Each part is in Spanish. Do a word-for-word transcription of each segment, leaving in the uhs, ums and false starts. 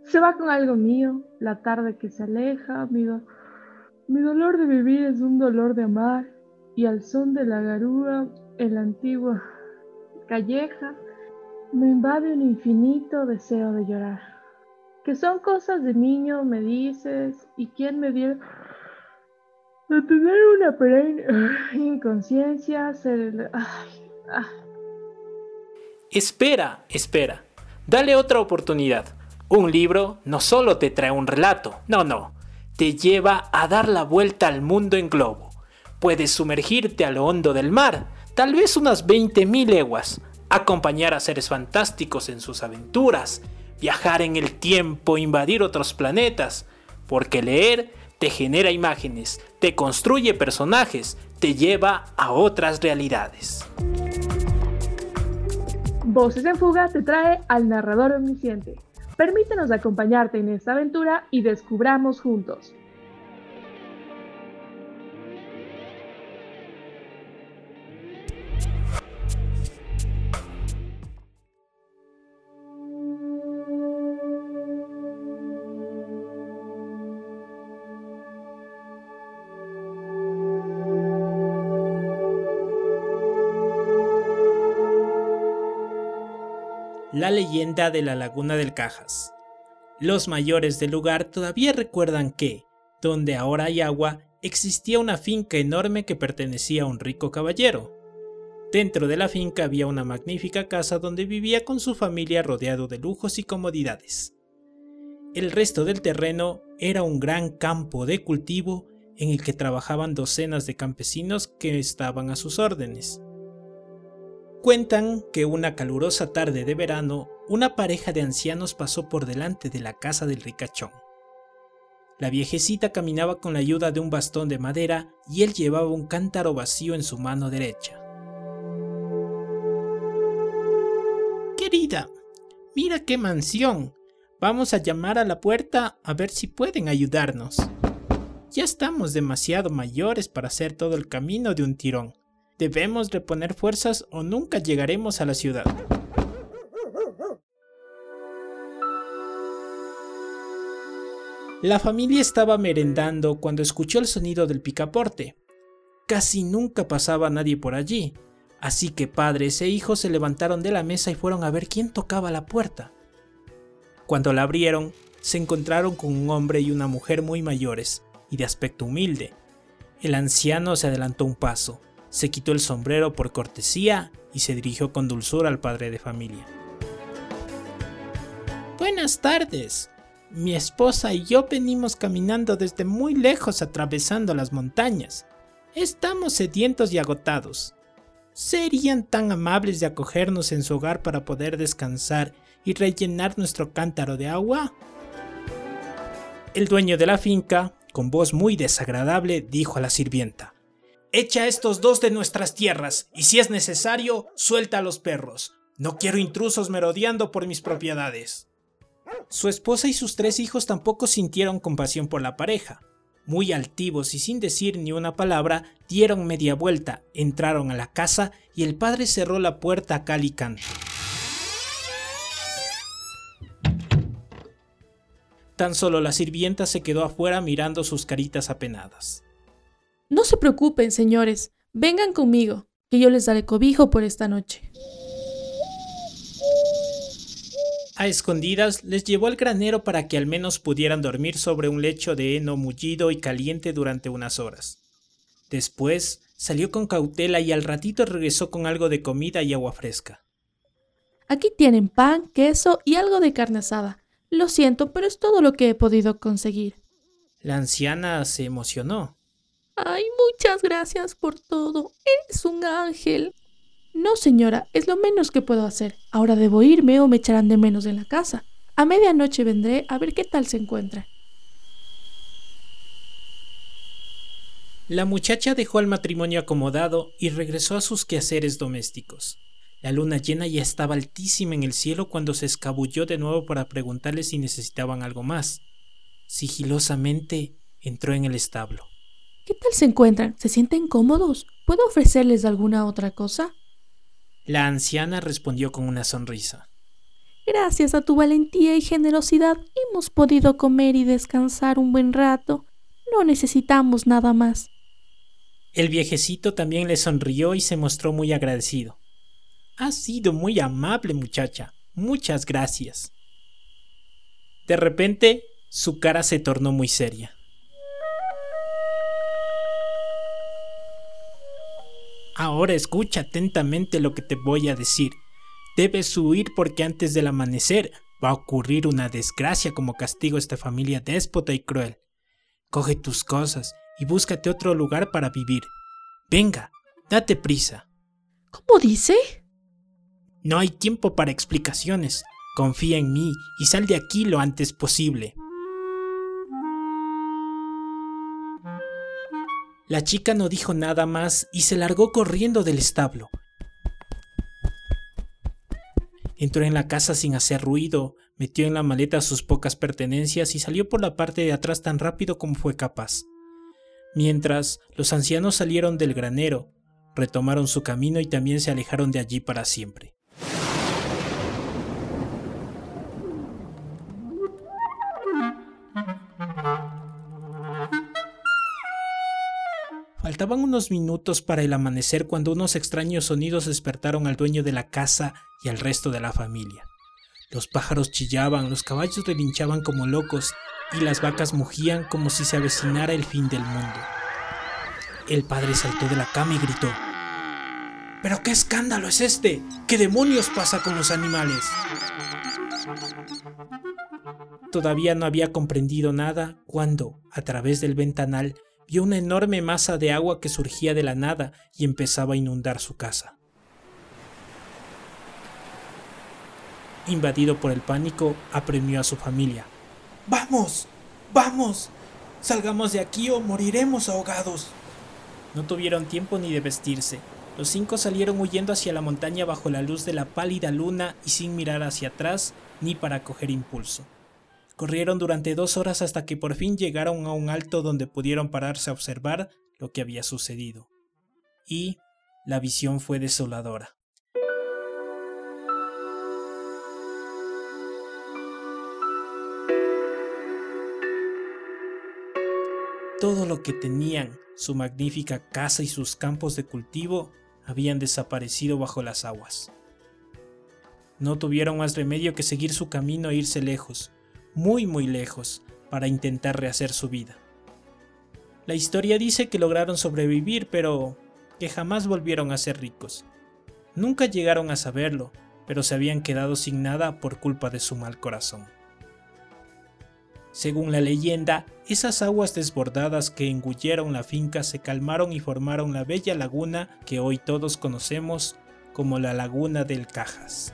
Se va con algo mío, la tarde que se aleja, mi, do- mi dolor de vivir es un dolor de amar, y al son de la garúa en la antigua calleja me invade un infinito deseo de llorar. Que son cosas de niño, me dices, y quién me dio de tener una perenne inconsciencia, ser el... Ay, ay. Espera, espera. Dale otra oportunidad. Un libro no solo te trae un relato, no, no. Te lleva a dar la vuelta al mundo en globo. Puedes sumergirte a lo hondo del mar, tal vez unas veinte mil leguas, acompañar a seres fantásticos en sus aventuras, viajar en el tiempo, invadir otros planetas, porque leer te genera imágenes, te construye personajes, te lleva a otras realidades. Voces en Fuga te trae al narrador omnisciente. Permítenos acompañarte en esta aventura y descubramos juntos. La leyenda de la Laguna del Cajas. Los mayores del lugar todavía recuerdan que, donde ahora hay agua, existía una finca enorme que pertenecía a un rico caballero. Dentro de la finca había una magnífica casa donde vivía con su familia rodeado de lujos y comodidades. El resto del terreno era un gran campo de cultivo en el que trabajaban docenas de campesinos que estaban a sus órdenes. Cuentan que una calurosa tarde de verano, una pareja de ancianos pasó por delante de la casa del ricachón. La viejecita caminaba con la ayuda de un bastón de madera y él llevaba un cántaro vacío en su mano derecha. Querida, mira qué mansión. Vamos a llamar a la puerta a ver si pueden ayudarnos. Ya estamos demasiado mayores para hacer todo el camino de un tirón. Debemos reponer fuerzas o nunca llegaremos a la ciudad. La familia estaba merendando cuando escuchó el sonido del picaporte. Casi nunca pasaba nadie por allí, así que padres e hijos se levantaron de la mesa y fueron a ver quién tocaba la puerta. Cuando la abrieron, se encontraron con un hombre y una mujer muy mayores y de aspecto humilde. El anciano se adelantó un paso. Se quitó el sombrero por cortesía y se dirigió con dulzura al padre de familia. Buenas tardes. Mi esposa y yo venimos caminando desde muy lejos atravesando las montañas. Estamos sedientos y agotados. ¿Serían tan amables de acogernos en su hogar para poder descansar y rellenar nuestro cántaro de agua? El dueño de la finca, con voz muy desagradable, dijo a la sirvienta: Echa a estos dos de nuestras tierras, y si es necesario, suelta a los perros. No quiero intrusos merodeando por mis propiedades. Su esposa y sus tres hijos tampoco sintieron compasión por la pareja. Muy altivos y sin decir ni una palabra, dieron media vuelta, entraron a la casa y el padre cerró la puerta a cal y canto. Tan solo la sirvienta se quedó afuera mirando sus caritas apenadas. No se preocupen, señores. Vengan conmigo, que yo les daré cobijo por esta noche. A escondidas les llevó al granero para que al menos pudieran dormir sobre un lecho de heno mullido y caliente durante unas horas. Después salió con cautela y al ratito regresó con algo de comida y agua fresca. Aquí tienen pan, queso y algo de carne asada. Lo siento, pero es todo lo que he podido conseguir. La anciana se emocionó. Ay, muchas gracias por todo. Eres un ángel. No, señora, es lo menos que puedo hacer. Ahora debo irme o me echarán de menos en la casa. A medianoche vendré a ver qué tal se encuentra. La muchacha dejó al matrimonio acomodado y regresó a sus quehaceres domésticos. La luna llena ya estaba altísima en el cielo cuando se escabulló de nuevo para preguntarles si necesitaban algo más. Sigilosamente entró en el establo. ¿Qué tal se encuentran? ¿Se sienten cómodos? ¿Puedo ofrecerles alguna otra cosa? La anciana respondió con una sonrisa. Gracias a tu valentía y generosidad hemos podido comer y descansar un buen rato. No necesitamos nada más. El viejecito también le sonrió y se mostró muy agradecido. Has sido muy amable, muchacha. Muchas gracias. De repente, su cara se tornó muy seria. Ahora escucha atentamente lo que te voy a decir. Debes huir porque antes del amanecer va a ocurrir una desgracia como castigo a esta familia déspota y cruel. Coge tus cosas y búscate otro lugar para vivir. Venga, date prisa. ¿Cómo dice? No hay tiempo para explicaciones. Confía en mí y sal de aquí lo antes posible. La chica no dijo nada más y se largó corriendo del establo. Entró en la casa sin hacer ruido, metió en la maleta sus pocas pertenencias y salió por la parte de atrás tan rápido como fue capaz. Mientras, los ancianos salieron del granero, retomaron su camino y también se alejaron de allí para siempre. Faltaban unos minutos para el amanecer cuando unos extraños sonidos despertaron al dueño de la casa y al resto de la familia. Los pájaros chillaban, los caballos relinchaban como locos y las vacas mugían como si se avecinara el fin del mundo. El padre saltó de la cama y gritó: ¿Pero qué escándalo es este? ¿Qué demonios pasa con los animales? Todavía no había comprendido nada cuando, a través del ventanal, vio una enorme masa de agua que surgía de la nada y empezaba a inundar su casa. Invadido por el pánico, apremió a su familia. ¡Vamos! ¡Vamos! ¡Salgamos de aquí o moriremos ahogados! No tuvieron tiempo ni de vestirse. Los cinco salieron huyendo hacia la montaña bajo la luz de la pálida luna y sin mirar hacia atrás ni para coger impulso. Corrieron durante dos horas hasta que por fin llegaron a un alto donde pudieron pararse a observar lo que había sucedido. Y la visión fue desoladora. Todo lo que tenían, su magnífica casa y sus campos de cultivo, habían desaparecido bajo las aguas. No tuvieron más remedio que seguir su camino e irse lejos, muy muy lejos, para intentar rehacer su vida. La historia dice que lograron sobrevivir, pero que jamás volvieron a ser ricos. Nunca llegaron a saberlo, pero se habían quedado sin nada por culpa de su mal corazón. Según la leyenda, esas aguas desbordadas que engulleron la finca se calmaron y formaron la bella laguna que hoy todos conocemos como la Laguna del Cajas.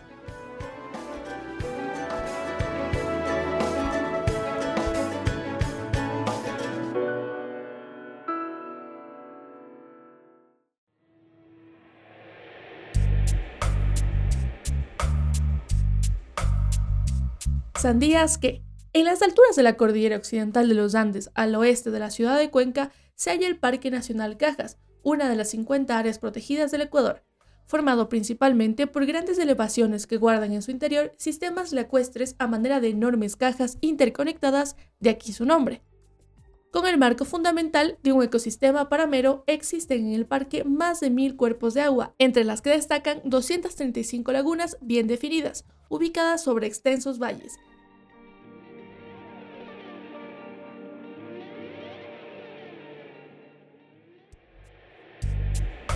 ¿Sabías que en las alturas de la cordillera occidental de los Andes, al oeste de la ciudad de Cuenca, se halla el Parque Nacional Cajas, una de las cincuenta áreas protegidas del Ecuador, formado principalmente por grandes elevaciones que guardan en su interior sistemas lacustres a manera de enormes cajas interconectadas, de aquí su nombre. Con el marco fundamental de un ecosistema paramero, existen en el parque más de mil cuerpos de agua, entre las que destacan doscientas treinta y cinco lagunas bien definidas, ubicadas sobre extensos valles.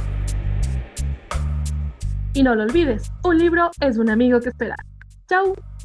Y no lo olvides, un libro es un amigo que espera. ¡Chao!